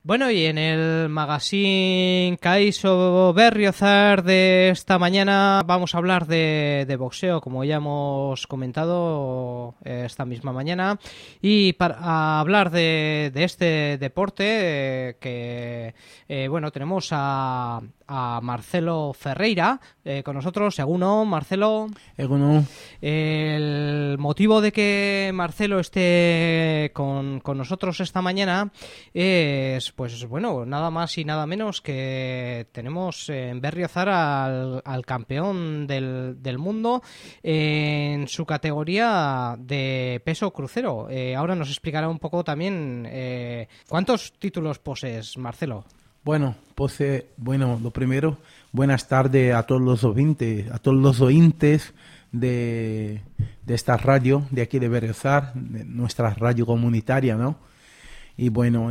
Bueno, y en el magazine Caixo Berriozar de esta mañana vamos a hablar de boxeo, como ya hemos comentado esta misma mañana. Y para hablar de este deporte, bueno, tenemos a Marcelo Ferreira con nosotros. Eguno, Marcelo. Eguno. El motivo de que Marcelo esté con nosotros esta mañana es, pues bueno, nada más y nada menos que tenemos en Berriozar al campeón del mundo en su categoría de peso crucero. Ahora nos explicará un poco también ¿cuántos títulos posees, Marcelo? Bueno, lo primero, buenas tardes a todos los oyentes de esta radio de aquí de Berriozar, de nuestra radio comunitaria, ¿no? Y bueno,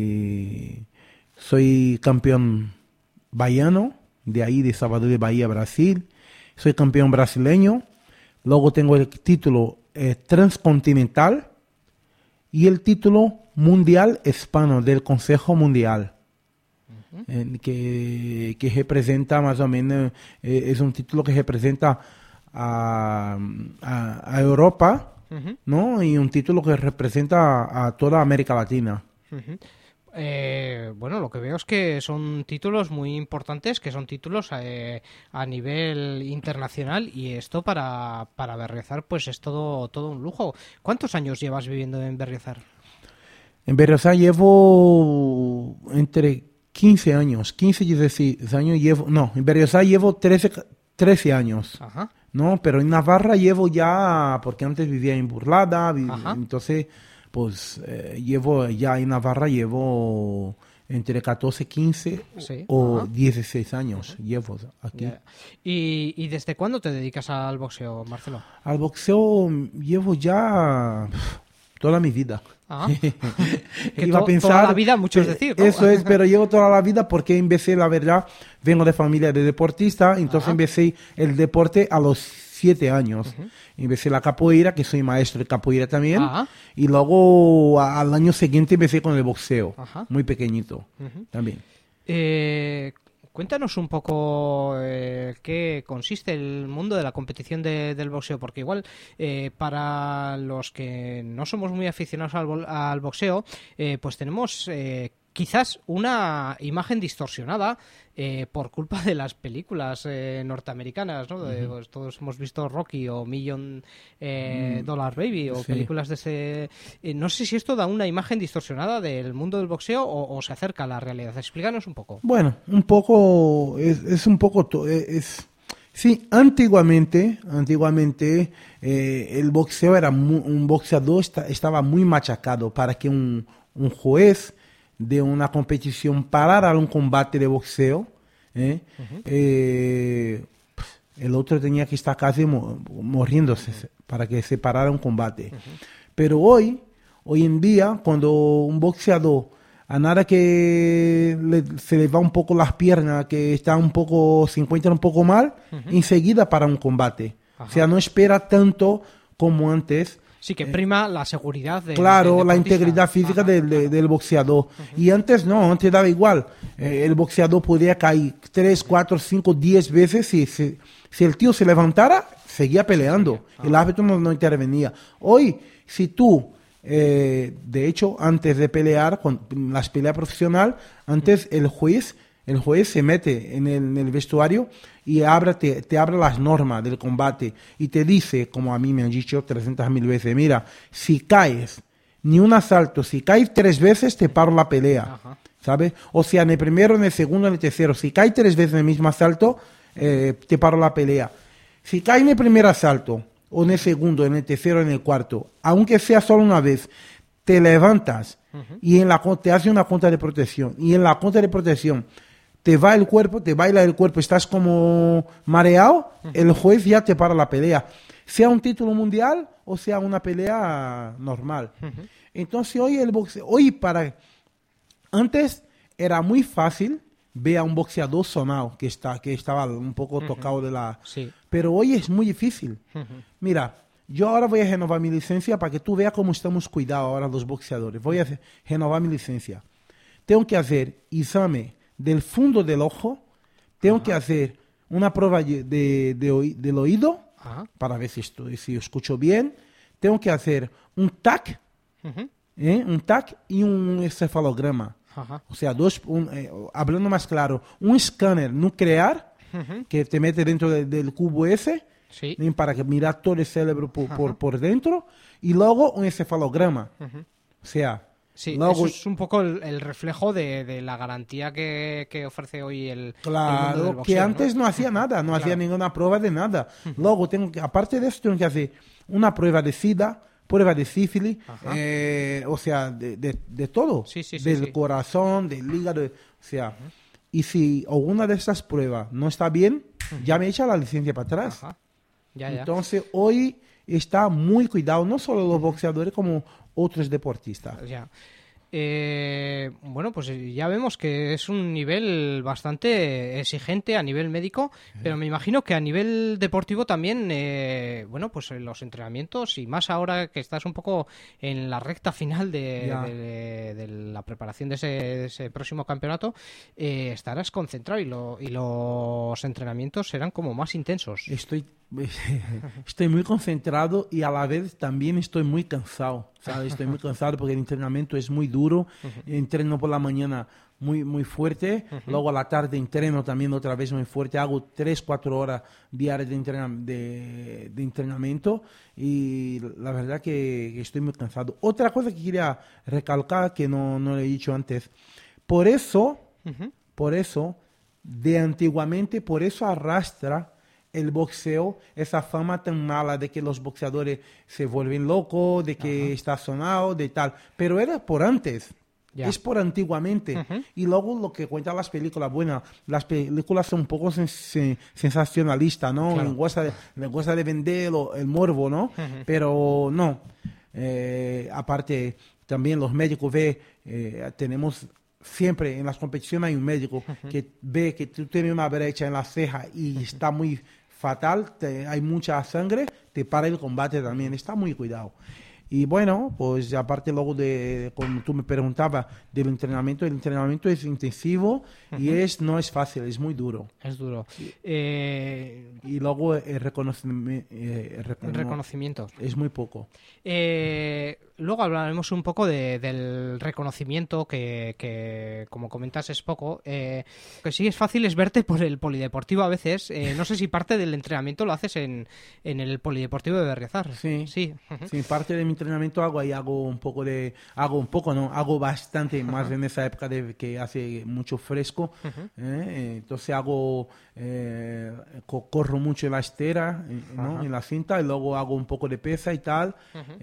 soy campeón baiano, de ahí de Salvador de Bahía, Brasil. Soy campeón brasileño. Luego tengo el título transcontinental y el título mundial hispano del Consejo Mundial. Que representa más o menos, es un título que representa a Europa, ¿no? Y un título que representa a toda América Latina. Bueno, lo que veo es que son títulos muy importantes, que son títulos a nivel internacional, y esto para Berriozar pues es todo un lujo. ¿Cuántos años llevas viviendo en Berriozar? En Berriozar llevo entre 15 años, 15 y 16 años llevo, no, en Berriozar llevo 13 años. Ajá. No, pero en Navarra llevo ya, porque antes vivía en Burlada, entonces, pues llevo ya en Navarra llevo entre 14, 15 sí. o 16 años llevo aquí. Yeah. ¿Y desde cuándo te dedicas al boxeo, Marcelo? Al boxeo llevo ya toda mi vida. Que iba a pensar, toda la vida, muchos decir, ¿no? Eso es, pero llevo toda la vida porque empecé, la verdad, vengo de familia de deportista, entonces empecé el deporte a los 7 años. Empecé la capoeira, que soy maestro de capoeira también, y luego al año siguiente empecé con el boxeo, muy pequeñito también. Cuéntanos un poco qué consiste el mundo de la competición del boxeo, porque igual para los que no somos muy aficionados al boxeo, pues tenemos quizás una imagen distorsionada por culpa de las películas norteamericanas, ¿no? Pues todos hemos visto Rocky o Million Dollar Baby o películas de ese... no sé si esto da una imagen distorsionada del mundo del boxeo o se acerca a la realidad. Explícanos un poco. Bueno, un poco, es un poco... Sí, antiguamente el boxeo era un boxeador estaba muy machacado para que un juez de una competición parara un combate de boxeo. El otro tenía que estar casi muriéndose para que se parara un combate. Pero hoy en día, cuando un boxeador a nada que se le va un poco las piernas, que está se encuentra un poco mal, enseguida para un combate. O sea, no espera tanto como antes. Sí, que prima la seguridad del la integridad física del boxeador. Y antes no, antes daba igual. El boxeador podía caer 3, 4, 5, 10 veces y si el tío se levantara, seguía peleando. El árbitro no intervenía. Hoy, si tú... de hecho, antes de pelear, con las peleas profesionales, antes el juez se mete en el vestuario y te abre las normas del combate y te dice, como a mí me han dicho 300.000 veces, mira, si caes ni un asalto, si caes 3 veces te paro la pelea, ¿sabes? O sea, en el primero, en el segundo, en el tercero, si caes 3 veces en el mismo asalto, te paro la pelea. Si caes en el primer asalto, o en el segundo, en el tercero, en el cuarto, aunque sea solo una vez, te levantas y te hace una cuenta de protección, y en la cuenta de protección te baila el cuerpo, estás como mareado, el juez ya te para la pelea, sea un título mundial o sea una pelea normal. Entonces hoy el boxeo, antes era muy fácil ver a un boxeador sonado que estaba un poco tocado de la... Sí. Pero hoy es muy difícil. Mira, yo ahora voy a renovar mi licencia para que tú veas cómo estamos cuidados ahora los boxeadores. Voy a renovar mi licencia. tengo que hacer examen del fondo del ojo, tengo que hacer una prueba del oído para ver si escucho bien, tengo que hacer un TAC, un TAC y un encefalograma. O sea, hablando más claro, un escáner nuclear que te mete dentro del cubo ese, Sí. para que mirar todo el cerebro por dentro, y luego un encefalograma. O sea, Sí, luego, eso es un poco el reflejo de la garantía que ofrece hoy el mundo del claro, boxeo, que antes no hacía nada, no hacía ninguna prueba de nada. Luego, aparte de eso, tengo que hacer una prueba de SIDA, prueba de sífilis, o sea, de todo. Sí, del corazón, del hígado, o sea, y si alguna de esas pruebas no está bien, ya me echa la licencia para atrás. Ya. Entonces, hoy está muy cuidado, no solo los boxeadores, como otros deportistas. Ya. Bueno, pues ya vemos que es un nivel bastante exigente a nivel médico, pero me imagino que a nivel deportivo también, bueno, pues los entrenamientos y más ahora que estás un poco en la recta final de la preparación de ese próximo campeonato, estarás concentrado y los entrenamientos serán como más intensos. Estoy muy concentrado y a la vez también estoy muy cansado, ¿sabes? Estoy muy cansado porque el entrenamiento es muy duro. Entreno por la mañana muy fuerte, luego a la tarde entreno también otra vez muy fuerte. Hago 3-4 horas diarias de entrenamiento y la verdad que estoy muy cansado. Otra cosa que quería recalcar que no le he dicho antes, por eso, de antiguamente, por eso arrastra el boxeo esa fama tan mala de que los boxeadores se vuelven locos, de que está sonado, de tal. Pero era por antes. Es por antiguamente. Y luego lo que cuentan las películas, bueno, las películas son un poco sensacionalistas, ¿no? Claro. Les gusta de vender el morbo, ¿no? Pero no. Aparte, también los médicos tenemos... Siempre en las competiciones hay un médico que ve que tú tienes una brecha en la ceja y está muy fatal, hay mucha sangre, te para el combate también, está muy cuidado. Y bueno, pues aparte luego como tú me preguntabas del entrenamiento, el entrenamiento es intensivo y no es fácil, es muy duro. Es duro. Y luego el reconocimiento es muy poco. Luego hablaremos un poco del reconocimiento que, como comentas, es poco. Que sí es fácil es verte por el polideportivo a veces. No sé si parte del entrenamiento lo haces en el polideportivo de Berriozar. Sí, parte de mi entrenamiento hago bastante más en esa época de que hace mucho fresco. Entonces corro mucho en la estera, ¿no? En la cinta, y luego hago un poco de pesa y tal.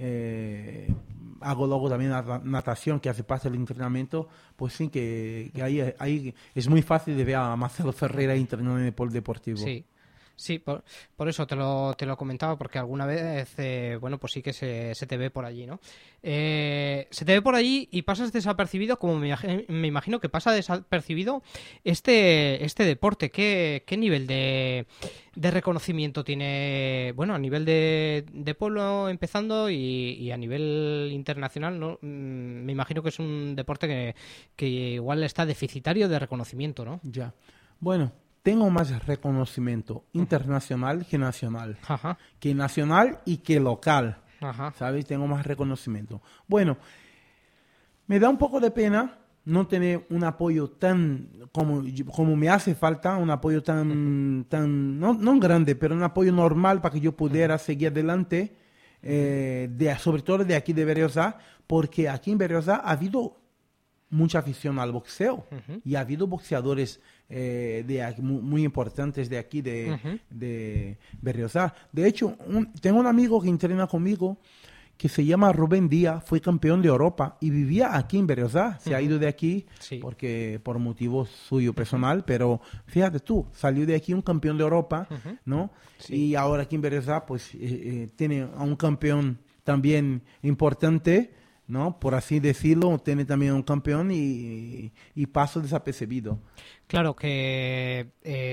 Hago luego también natación, que hace parte del entrenamiento. Pues sí, que ahí es muy fácil de ver a Marcelo Ferreira entrenando en el polideportivo. Sí, por eso te lo comentaba, porque alguna vez, bueno, pues sí que se te ve por allí, ¿no? Se te ve por allí y pasas desapercibido, como me imagino que pasa desapercibido este deporte. ¿Qué nivel de reconocimiento tiene, bueno, a nivel de pueblo empezando y a nivel internacional, ¿no? Me imagino que es un deporte que igual está deficitario de reconocimiento, ¿no? Ya. Bueno, tengo más reconocimiento internacional que nacional. Que nacional y que local. ¿Sabes? Tengo más reconocimiento. Bueno, me da un poco de pena no tener un apoyo tan como me hace falta, un apoyo tan no grande, pero un apoyo normal para que yo pudiera seguir adelante, sobre todo de aquí de Berriozar, porque aquí en Berriozar ha habido mucha afición al boxeo y ha habido boxeadores muy importantes de aquí de Berriozar. De hecho, tengo un amigo que entrena conmigo que se llama Rubén Díaz, fue campeón de Europa y vivía aquí en Berriozar. Se ha ido de aquí porque por motivos suyo personal, pero fíjate tú, salió de aquí un campeón de Europa, ¿no? Y ahora aquí en Berriozar pues tiene a un campeón también importante, ¿no? Por así decirlo, tiene también un campeón y paso desapercibido. Claro que,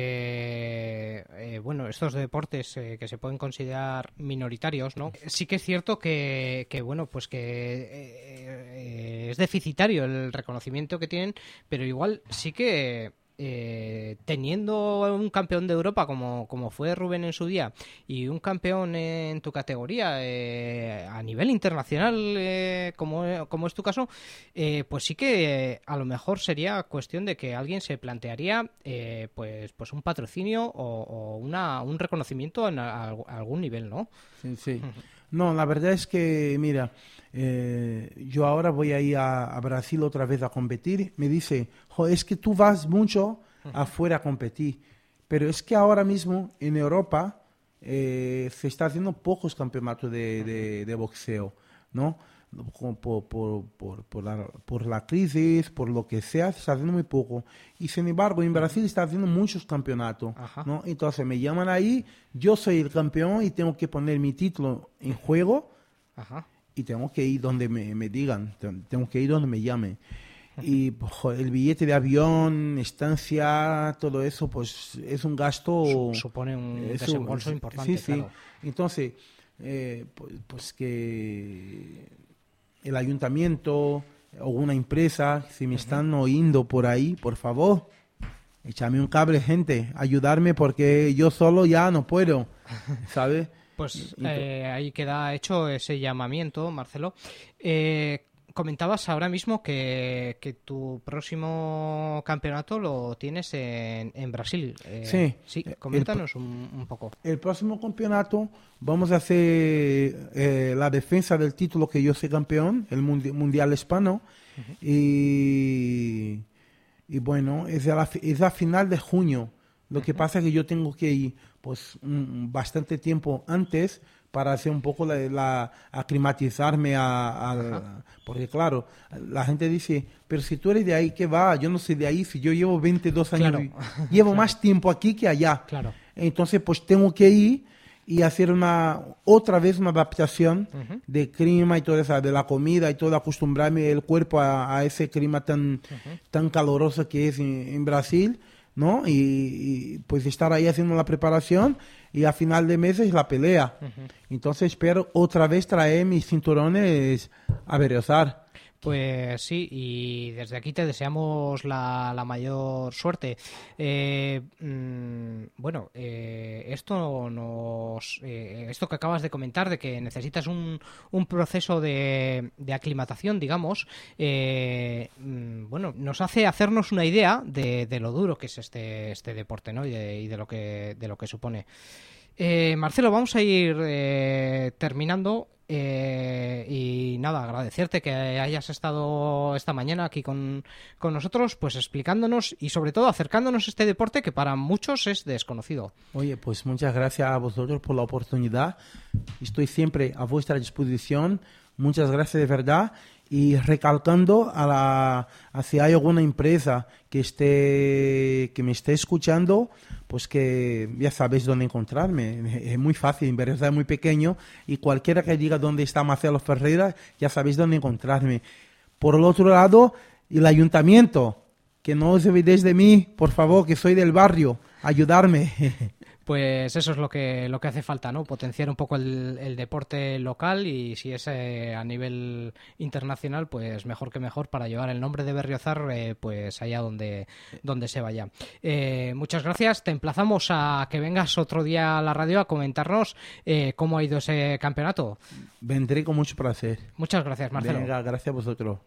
bueno, estos deportes que se pueden considerar minoritarios, ¿no? Sí que es cierto que bueno, pues que es deficitario el reconocimiento que tienen, pero igual sí que teniendo un campeón de Europa como fue Rubén en su día y un campeón en tu categoría a nivel internacional como es tu caso, pues sí que a lo mejor sería cuestión de que alguien se plantearía pues un patrocinio o un reconocimiento a algún nivel, ¿no? Sí, sí. No, la verdad es que, mira, yo ahora voy a ir a Brasil otra vez a competir. Me dice, "Jo, es que tú vas mucho afuera a competir, pero es que ahora mismo en Europa se está haciendo pocos campeonatos de boxeo, ¿no? Por la crisis, por lo que sea, se está haciendo muy poco. Y sin embargo, en Brasil está haciendo muchos campeonatos, ¿no? Entonces me llaman ahí, yo soy el campeón y tengo que poner mi título en juego. Ajá. Y tengo que ir donde me digan, tengo que ir donde me llamen. Y joder, el billete de avión, estancia, todo eso, pues es un gasto. Supone un desembolso importante. Sí, claro. sí. Entonces, pues que el ayuntamiento o una empresa, si me están oyendo por ahí, por favor, échame un cable, gente, ayudarme porque yo solo ya no puedo, ¿sabes? Pues ahí queda hecho ese llamamiento, Marcelo. Comentabas ahora mismo que tu próximo campeonato lo tienes en Brasil. Sí. Coméntanos un poco. El próximo campeonato vamos a hacer la defensa del título que yo soy campeón, el Mundial Hispano. Y bueno, es a final de junio. Lo que pasa es que yo tengo que ir pues bastante tiempo antes para hacer un poco aclimatizarme porque claro, la gente dice, pero si tú eres de ahí, ¿qué va? Yo no soy de ahí, si yo llevo 22 años, Claro. llevo más tiempo aquí que allá. Claro. Entonces pues tengo que ir y hacer otra vez una adaptación de clima y todo eso, de la comida y todo, acostumbrarme el cuerpo a ese clima tan caluroso que es en Brasil, ¿no? Y pues estar ahí haciendo la preparación y a final de mes es la pelea. Entonces espero otra vez traer mis cinturones a berriozar. Pues sí, y desde aquí te deseamos la mayor suerte. Bueno, esto que acabas de comentar, de que necesitas un proceso de aclimatación, digamos, bueno, nos hace hacernos una idea de lo duro que es este deporte, ¿no? Y de lo que supone. Marcelo, vamos a ir terminando. Y nada, agradecerte que hayas estado esta mañana aquí con nosotros, pues explicándonos y sobre todo acercándonos a este deporte que para muchos es desconocido. Oye, pues muchas gracias a vosotros por la oportunidad. Estoy siempre a vuestra disposición. Muchas gracias de verdad. Y recalcando si hay alguna empresa que me esté escuchando, pues que ya sabéis dónde encontrarme. Es muy fácil, en verdad es muy pequeño y cualquiera que diga dónde está Marcelo Ferreira, ya sabéis dónde encontrarme. Por el otro lado, el ayuntamiento, que no os olvidéis de mí, por favor, que soy del barrio, ayudarme. Pues eso es lo que hace falta, ¿no? Potenciar un poco el deporte local y si es a nivel internacional, pues mejor que mejor para llevar el nombre de Berriozar pues allá donde se vaya. Muchas gracias. Te emplazamos a que vengas otro día a la radio a comentarnos cómo ha ido ese campeonato. Vendré con mucho placer. Muchas gracias, Marcelo. Venga, gracias a vosotros.